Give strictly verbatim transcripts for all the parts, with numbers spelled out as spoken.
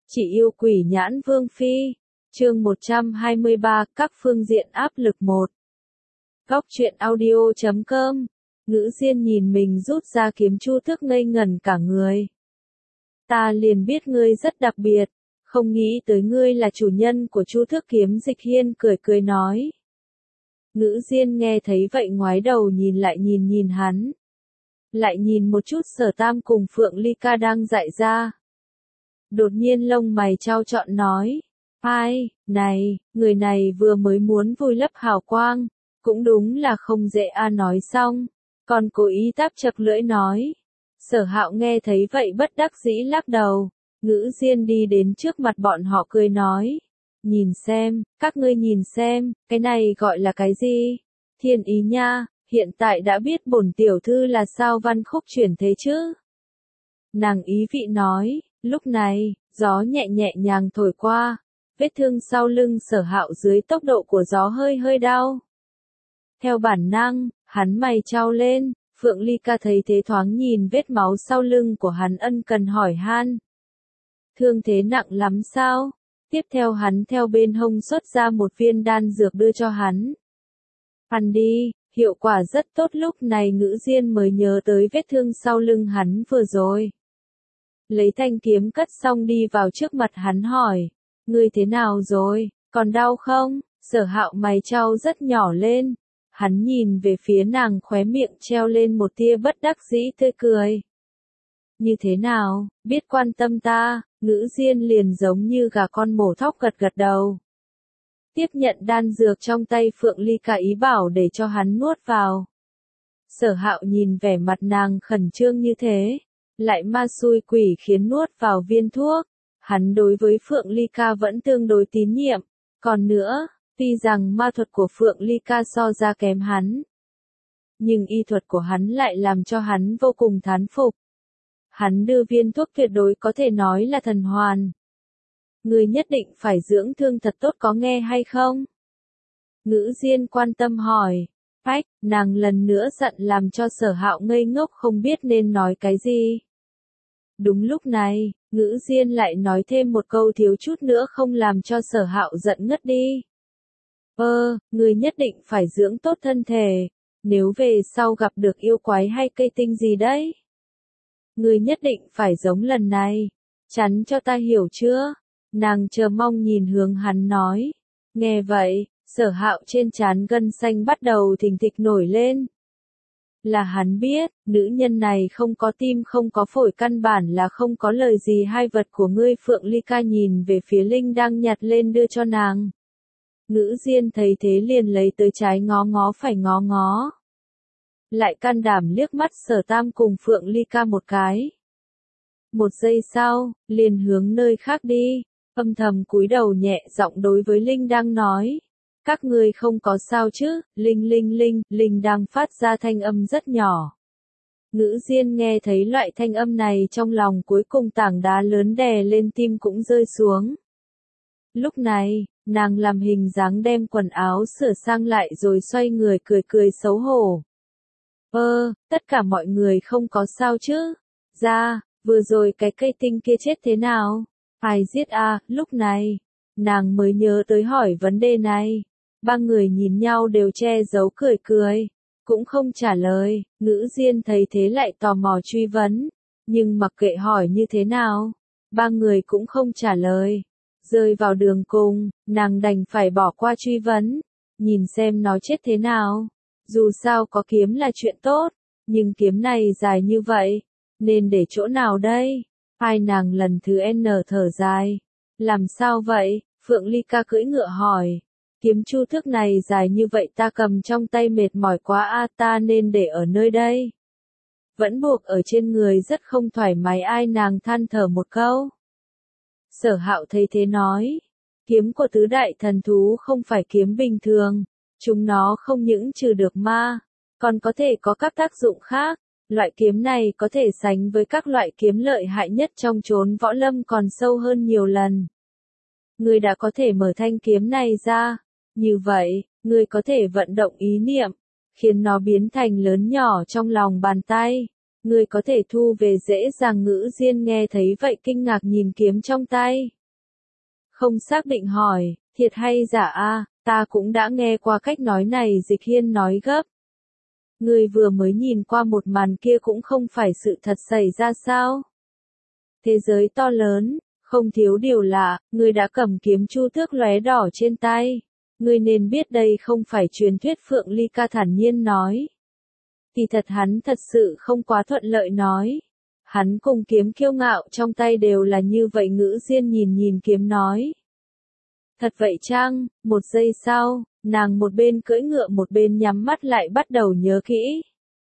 Chị yêu quỷ nhãn vương phi. Chương một trăm hai mươi ba, các phương diện áp lực một. Góc truyện audio chấm com. Ngữ Diên nhìn mình rút ra kiếm chu tước ngây ngẩn cả người. Ta liền biết ngươi rất đặc biệt, không nghĩ tới ngươi là chủ nhân của chu tước kiếm. Dịch Hiên cười cười nói. Ngữ Diên nghe thấy vậy ngoái đầu nhìn lại nhìn nhìn hắn. Lại nhìn một chút Sở Tam cùng Phượng Ly Ca đang dạy ra. Đột nhiên lông mày trao trọn nói. Ai, này, người này vừa mới muốn vùi lấp hào quang, cũng đúng là không dễ a. Nói xong, còn cố ý táp chật lưỡi nói. Sở Hạo nghe thấy vậy bất đắc dĩ lắc đầu. Ngữ Diên đi đến trước mặt bọn họ cười nói. Nhìn xem, các ngươi nhìn xem, cái này gọi là cái gì? Thiên ý nha, hiện tại đã biết bổn tiểu thư là sao văn khúc chuyển thế chứ? Nàng ý vị nói, lúc này, gió nhẹ nhẹ nhàng thổi qua, vết thương sau lưng Sở Hạo dưới tốc độ của gió hơi hơi đau. Theo bản năng, hắn mày trao lên, Phượng Ly Ca thấy thế thoáng nhìn vết máu sau lưng của hắn ân cần hỏi han. Thương thế nặng lắm sao? Tiếp theo hắn theo bên hông xuất ra một viên đan dược đưa cho hắn. Ăn đi, hiệu quả rất tốt. Lúc này Ngữ Diên mới nhớ tới vết thương sau lưng hắn vừa rồi. Lấy thanh kiếm cất xong đi vào trước mặt hắn hỏi. Ngươi thế nào rồi, còn đau không? Sở Hạo mày trao rất nhỏ lên. Hắn nhìn về phía nàng khóe miệng treo lên một tia bất đắc dĩ tươi cười. Như thế nào, biết quan tâm ta? Ngữ Diên liền giống như gà con mổ thóc gật gật đầu. Tiếp nhận đan dược trong tay Phượng Ly Ca ý bảo để cho hắn nuốt vào. Sở Hạo nhìn vẻ mặt nàng khẩn trương như thế, lại ma xui quỷ khiến nuốt vào viên thuốc. Hắn đối với Phượng Ly Ca vẫn tương đối tín nhiệm. Còn nữa, tuy rằng ma thuật của Phượng Ly Ca so ra kém hắn, nhưng y thuật của hắn lại làm cho hắn vô cùng thán phục. Hắn đưa viên thuốc tuyệt đối có thể nói là thần hoàn. Ngươi nhất định phải dưỡng thương thật tốt có nghe hay không? Ngữ Diên quan tâm hỏi. Ách, nàng lần nữa giận làm cho Sở Hạo ngây ngốc không biết nên nói cái gì. Đúng lúc này, Ngữ Diên lại nói thêm một câu thiếu chút nữa không làm cho Sở Hạo giận ngất đi. Ơ, ngươi nhất định phải dưỡng tốt thân thể, nếu về sau gặp được yêu quái hay cây tinh gì đấy. Ngươi nhất định phải giống lần này, chắn cho ta hiểu chưa? Nàng chờ mong nhìn hướng hắn nói. Nghe vậy, Sở Hạo trên trán gân xanh bắt đầu thình thịch nổi lên. Là hắn biết, nữ nhân này không có tim không có phổi căn bản là không có lời gì. Hai vật của ngươi. Phượng Ly Ca nhìn về phía Linh đang nhặt lên đưa cho nàng. Ngữ Diên thấy thế liền lấy tới trái ngó ngó phải ngó ngó. Lại can đảm liếc mắt Sở Tam cùng Phượng Ly Ca một cái. Một giây sau, liền hướng nơi khác đi, âm thầm cúi đầu nhẹ giọng đối với Linh đang nói. Các ngươi không có sao chứ? Linh linh linh, Linh đang phát ra thanh âm rất nhỏ. Ngữ Diên nghe thấy loại thanh âm này trong lòng cuối cùng tảng đá lớn đè lên tim cũng rơi xuống. Lúc này, nàng làm hình dáng đem quần áo sửa sang lại rồi xoay người cười cười xấu hổ. Ơ, tất cả mọi người không có sao chứ? Ra, vừa rồi cái cây tinh kia chết thế nào? Ai giết a? Lúc này, nàng mới nhớ tới hỏi vấn đề này. Ba người nhìn nhau đều che giấu cười cười, cũng không trả lời. Ngữ Diên thấy thế lại tò mò truy vấn, nhưng mặc kệ hỏi như thế nào, ba người cũng không trả lời. Rơi vào đường cùng, nàng đành phải bỏ qua truy vấn, nhìn xem nó chết thế nào. Dù sao có kiếm là chuyện tốt, nhưng kiếm này dài như vậy, nên để chỗ nào đây? Hai nàng lần thứ N thở dài. Làm sao vậy? Phượng Ly Ca cưỡi ngựa hỏi. Kiếm chu tước này dài như vậy ta cầm trong tay mệt mỏi quá a, ta nên để ở nơi đây. Vẫn buộc ở trên người rất không thoải mái. Ai nàng than thở một câu. Sở Hạo thấy thế nói. Kiếm của tứ đại thần thú không phải kiếm bình thường. Chúng nó không những trừ được ma, còn có thể có các tác dụng khác. Loại kiếm này có thể sánh với các loại kiếm lợi hại nhất trong chốn võ lâm còn sâu hơn nhiều lần. Ngươi đã có thể mở thanh kiếm này ra. Như vậy, ngươi có thể vận động ý niệm, khiến nó biến thành lớn nhỏ trong lòng bàn tay. Ngươi có thể thu về dễ dàng. Ngữ Diên nghe thấy vậy kinh ngạc nhìn kiếm trong tay. Không xác định hỏi, thiệt hay giả a, ta cũng đã nghe qua cách nói này. Dịch Hiên nói gấp. Ngươi vừa mới nhìn qua một màn kia cũng không phải sự thật xảy ra sao? Thế giới to lớn, không thiếu điều lạ, ngươi đã cầm kiếm chu tước lóe đỏ trên tay. Ngươi nên biết đây không phải truyền thuyết. Phượng Ly Ca thản nhiên nói. Thì thật hắn thật sự không quá thuận lợi nói. Hắn cùng kiếm kiêu ngạo trong tay đều là như vậy. Ngữ Diên nhìn nhìn kiếm nói. Thật vậy chăng? Một giây sau, nàng một bên cưỡi ngựa một bên nhắm mắt lại bắt đầu nhớ kỹ.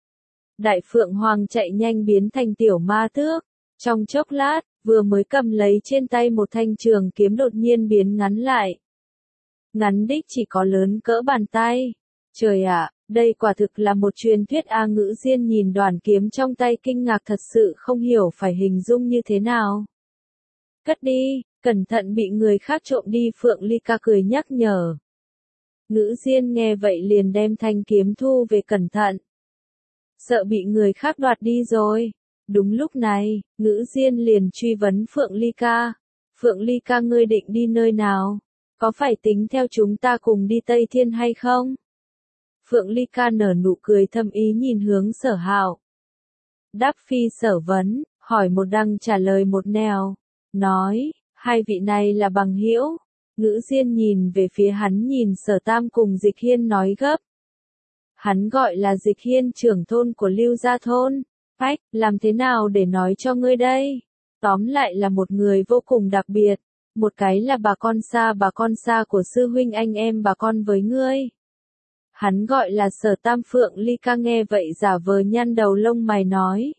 Đại Phượng Hoàng chạy nhanh biến thành tiểu ma tước. Trong chốc lát, vừa mới cầm lấy trên tay một thanh trường kiếm đột nhiên biến ngắn lại. Ngắn đích chỉ có lớn cỡ bàn tay. Trời ạ, đây quả thực là một truyền thuyết a. Ngữ Diên nhìn đoàn kiếm trong tay kinh ngạc thật sự không hiểu phải hình dung như thế nào. Cất đi, cẩn thận bị người khác trộm đi. Phượng Ly Ca cười nhắc nhở. Ngữ Diên nghe vậy liền đem thanh kiếm thu về cẩn thận. Sợ bị người khác đoạt đi rồi. Đúng lúc này, Ngữ Diên liền truy vấn Phượng Ly Ca. Phượng Ly Ca ngươi định đi nơi nào? Có phải tính theo chúng ta cùng đi Tây Thiên hay không? Phượng Ly Ca nở nụ cười thâm ý nhìn hướng Sở Hạo. Đáp phi sở vấn, hỏi một đằng trả lời một nẻo. Nói, hai vị này là bằng hữu. Ngữ Diên nhìn về phía hắn nhìn Sở Tam cùng Dịch Hiên nói gấp. Hắn gọi là Dịch Hiên, trưởng thôn của Lưu Gia Thôn. Phách, làm thế nào để nói cho ngươi đây? Tóm lại là một người vô cùng đặc biệt. Một cái là bà con xa bà con xa của sư huynh anh em bà con với ngươi. Hắn gọi là Sở Tam. Phượng Ly Ca nghe vậy giả vờ nhăn đầu lông mày nói.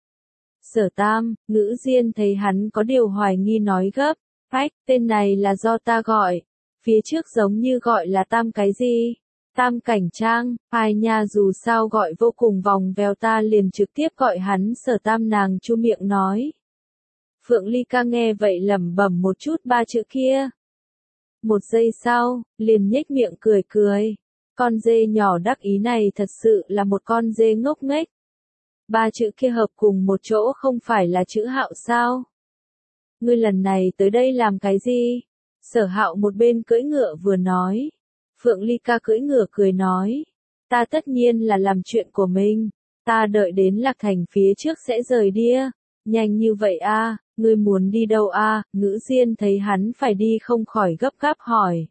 Sở Tam. Ngữ Diên thấy hắn có điều hoài nghi nói gấp. Phách, tên này là do ta gọi. Phía trước giống như gọi là Tam cái gì? Tam Cảnh Trang. Ai nha, dù sao gọi vô cùng vòng vèo, ta liền trực tiếp gọi hắn Sở Tam. Nàng chu miệng nói. Phượng Ly Ca nghe vậy lẩm bẩm một chút ba chữ kia. Một giây sau, liền nhếch miệng cười cười. Con dê nhỏ đắc ý này thật sự là một con dê ngốc nghếch. Ba chữ kia hợp cùng một chỗ không phải là chữ Hạo sao? Ngươi lần này tới đây làm cái gì? Sở Hạo một bên cưỡi ngựa vừa nói. Phượng Ly Ca cưỡi ngựa cười nói. Ta tất nhiên là làm chuyện của mình. Ta đợi đến Lạc Thành phía trước sẽ rời đi. Nhanh như vậy a, à, ngươi muốn đi đâu a? À? Ngữ Diên thấy hắn phải đi không khỏi gấp gáp hỏi.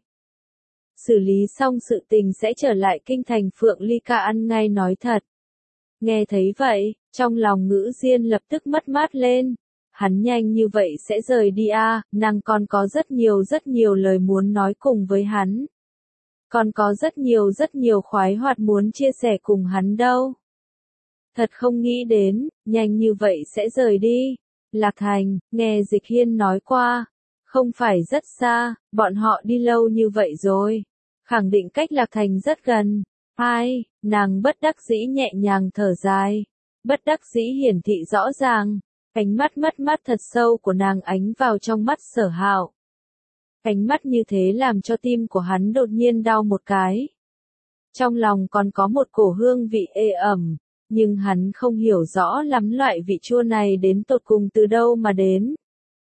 Xử lý xong sự tình sẽ trở lại kinh thành. Phượng Ly Ca ăn ngay nói thật. Nghe thấy vậy, trong lòng Ngữ Diên lập tức mất mát lên. Hắn nhanh như vậy sẽ rời đi a, à, nàng còn có rất nhiều rất nhiều lời muốn nói cùng với hắn. Còn có rất nhiều rất nhiều khoái hoạt muốn chia sẻ cùng hắn đâu. Thật không nghĩ đến, nhanh như vậy sẽ rời đi. Lạc Thành, nghe Dịch Hiên nói qua. Không phải rất xa, bọn họ đi lâu như vậy rồi. Khẳng định cách Lạc Thành rất gần. Ai, nàng bất đắc dĩ nhẹ nhàng thở dài. Bất đắc dĩ hiển thị rõ ràng. Ánh mắt mất mắt thật sâu của nàng ánh vào trong mắt Sở Hạo. Ánh mắt như thế làm cho tim của hắn đột nhiên đau một cái. Trong lòng còn có một cổ hương vị ê ẩm, nhưng hắn không hiểu rõ lắm loại vị chua này đến tột cùng từ đâu mà đến.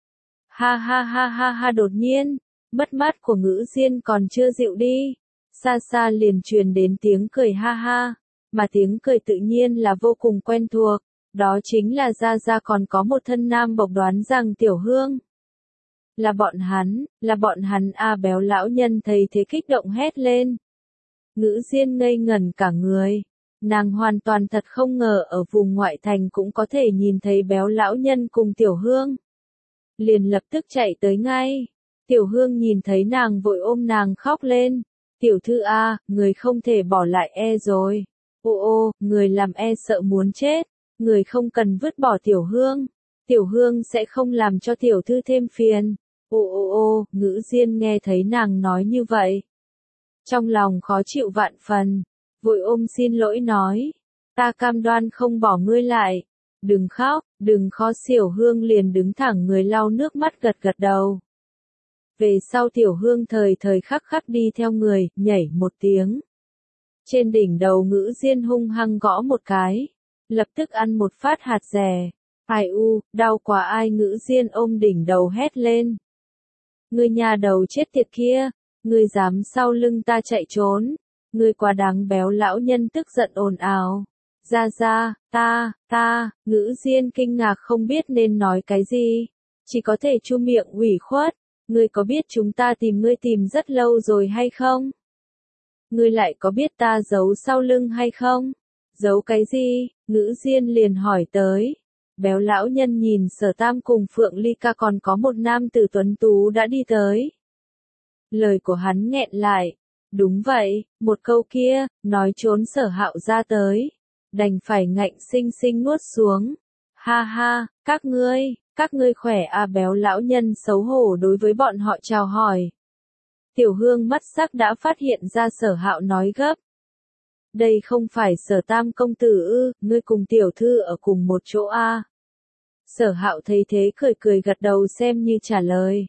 Ha ha ha ha ha, đột nhiên, mất mát của Ngữ Diên còn chưa dịu đi. Xa xa liền truyền đến tiếng cười ha ha, mà tiếng cười tự nhiên là vô cùng quen thuộc. Đó chính là Gia Gia, còn có một thân nam bộc đoán rằng Tiểu Hương. Là bọn hắn, là bọn hắn a. Béo lão nhân thấy thế kích động hét lên. Ngữ Diên ngây ngẩn cả người. Nàng hoàn toàn thật không ngờ ở vùng ngoại thành cũng có thể nhìn thấy béo lão nhân cùng Tiểu Hương. Liền lập tức chạy tới ngay. Tiểu Hương nhìn thấy nàng vội ôm nàng khóc lên. Tiểu thư a, người không thể bỏ lại e rồi. Ô ô, người làm e sợ muốn chết. Người không cần vứt bỏ Tiểu Hương. Tiểu Hương sẽ không làm cho tiểu thư thêm phiền. Ô ô ô, Ngữ Diên nghe thấy nàng nói như vậy. Trong lòng khó chịu vạn phần. Vội ôm xin lỗi nói. Ta cam đoan không bỏ ngươi lại. Đừng khóc, đừng khó. Tiểu Hương liền đứng thẳng người lau nước mắt gật gật đầu. Về sau Tiểu Hương thời thời khắc khắc đi theo người, nhảy một tiếng. Trên đỉnh đầu Ngữ Diên hung hăng gõ một cái. Lập tức ăn một phát hạt rẻ. Ai u, đau quá. Ai? Ngữ Diên ôm đỉnh đầu hét lên. Ngươi nhà đầu chết tiệt kia, ngươi dám sau lưng ta chạy trốn, ngươi quá đáng. Béo lão nhân tức giận ồn ào. Ra ra, ta, ta, Ngữ Diên kinh ngạc không biết nên nói cái gì, chỉ có thể chu miệng ủy khuất. Ngươi có biết chúng ta tìm ngươi tìm rất lâu rồi hay không? Ngươi lại có biết ta giấu sau lưng hay không? Giấu cái gì? Ngữ Diên liền hỏi tới. Béo lão nhân nhìn Sở Tam cùng Phượng Ly Ca còn có một nam tử tuấn tú đã đi tới. Lời của hắn nghẹn lại. Đúng vậy, một câu kia, nói trốn Sở Hạo ra tới. Đành phải ngạnh sinh sinh nuốt xuống. Ha ha, các ngươi, các ngươi khỏe à? Béo lão nhân xấu hổ đối với bọn họ chào hỏi. Tiểu Hương mắt sắc đã phát hiện ra Sở Hạo nói gấp. Đây không phải Sở Tam công tử ư, ngươi cùng tiểu thư ở cùng một chỗ à? Sở Hạo thấy thế cười cười gật đầu xem như trả lời.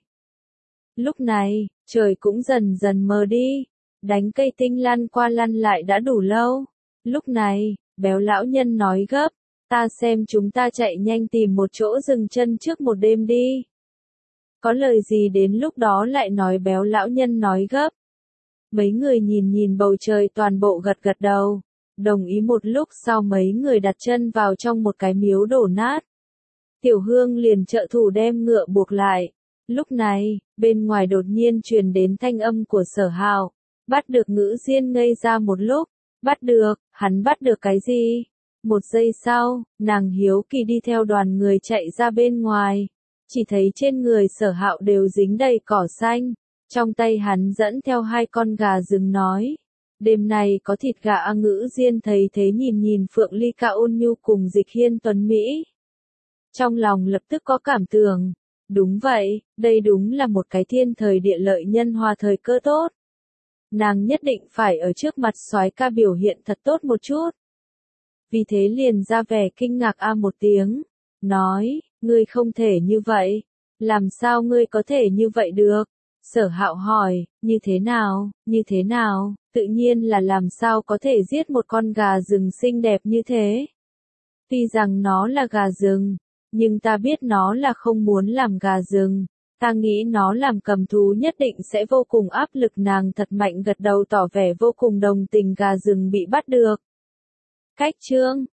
Lúc này, trời cũng dần dần mờ đi, đánh cây tinh lăn qua lăn lại đã đủ lâu. Lúc này, béo lão nhân nói gấp, ta xem chúng ta chạy nhanh tìm một chỗ dừng chân trước một đêm đi. Có lời gì đến lúc đó lại nói. Béo lão nhân nói gấp. Mấy người nhìn nhìn bầu trời toàn bộ gật gật đầu, đồng ý. Một lúc sau mấy người đặt chân vào trong một cái miếu đổ nát. Tiểu Hương liền trợ thủ đem ngựa buộc lại. Lúc này, bên ngoài đột nhiên truyền đến thanh âm của Sở Hạo. Bắt được. Ngữ Diên ngây ra một lúc. Bắt được, hắn bắt được cái gì? Một giây sau, nàng hiếu kỳ đi theo đoàn người chạy ra bên ngoài. Chỉ thấy trên người Sở Hạo đều dính đầy cỏ xanh. Trong tay hắn dẫn theo hai con gà rừng nói. Đêm nay có thịt gà à? Ngữ Diên thấy thế nhìn nhìn Phượng Ly Ca ôn nhu cùng Dịch Hiên tuấn Mỹ. Trong lòng lập tức có cảm tưởng. Đúng vậy, đây đúng là một cái thiên thời địa lợi nhân hòa thời cơ tốt. Nàng nhất định phải ở trước mặt soái ca biểu hiện thật tốt một chút. Vì thế liền ra vẻ kinh ngạc a một tiếng. Nói, ngươi không thể như vậy. Làm sao ngươi có thể như vậy được? Sở Hạo hỏi, như thế nào, như thế nào? Tự nhiên là làm sao có thể giết một con gà rừng xinh đẹp như thế. Tuy rằng nó là gà rừng, nhưng ta biết nó là không muốn làm gà rừng. Ta nghĩ nó làm cầm thú nhất định sẽ vô cùng áp lực. Nàng thật mạnh gật đầu tỏ vẻ vô cùng đồng tình. Gà rừng bị bắt được. Cách chương